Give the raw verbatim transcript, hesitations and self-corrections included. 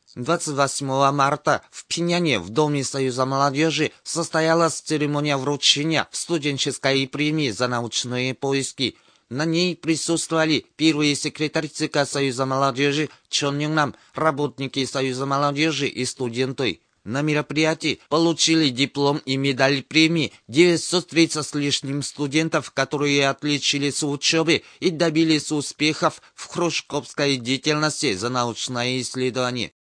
двадцать восьмого марта в Пиняне в Доме Союза молодежи состоялась церемония вручения студенческой премии за научные поиски. На ней присутствовали первый секретарь ЦК Союза молодежи Чон Юннам, работники Союза молодежи и студенты. На мероприятии получили диплом и медаль премии девятьсот тридцать с лишним студентов, которые отличились в учебе и добились успехов в кружковской деятельности за научное исследование.